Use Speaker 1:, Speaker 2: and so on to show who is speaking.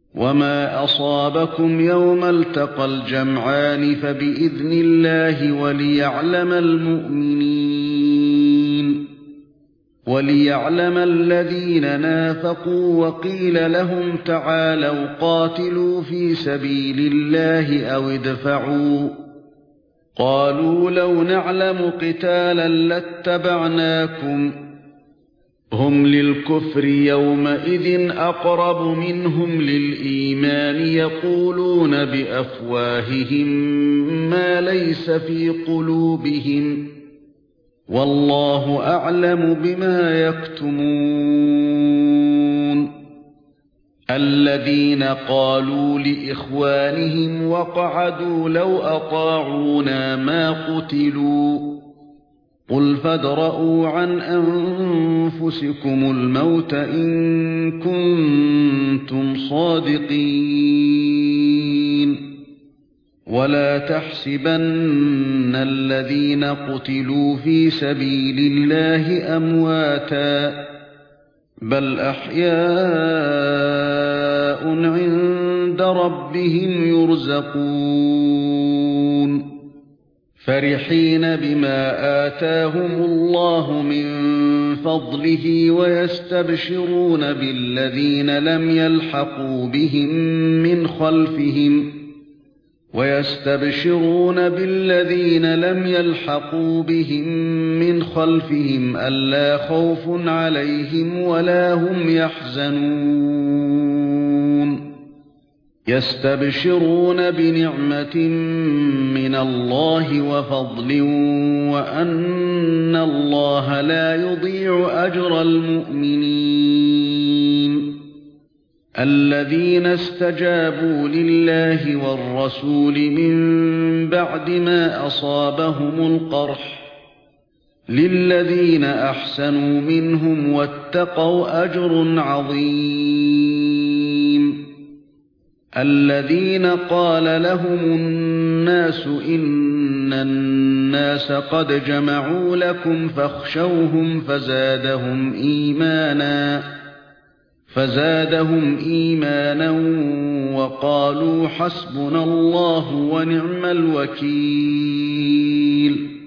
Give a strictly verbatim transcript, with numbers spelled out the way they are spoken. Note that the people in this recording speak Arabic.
Speaker 1: وما أصابكم يوم التقى الجمعان فبإذن الله وليعلم المؤمنين وليعلم الذين نافقوا وقيل لهم تعالوا قاتلوا في سبيل الله أو ادفعوا قالوا لو نعلم قتالا لاتبعناكم هم للكفر يومئذ أقرب منهم للإيمان يقولون بأفواههم ما ليس في قلوبهم والله أعلم بما يكتمون الذين قالوا لإخوانهم وقعدوا لو أطاعونا ما قتلوا قل فادرءوا عن أنفسكم الموت إن كنتم صادقين ولا تحسبن الذين قتلوا في سبيل الله أمواتا بل أحياء عند ربهم يرزقون فرحين بما آتاهم الله من فضله ويستبشرون بالذين لم يلحقوا بهم من خلفهم ويستبشرون بالذين لم يلحقوا بهم من خلفهم ألا خوف عليهم ولا هم يحزنون يستبشرون بنعمة من الله وفضل وأن الله لا يضيع أجر المؤمنين الذين استجابوا لله والرسول من بعد ما أصابهم القرح للذين أحسنوا منهم واتقوا أجر عظيم الذين قال لهم الناس إن الناس قد جمعوا لكم فاخشوهم فزادهم إيمانا فزادهم إيمانا وقالوا حسبنا الله ونعم الوكيل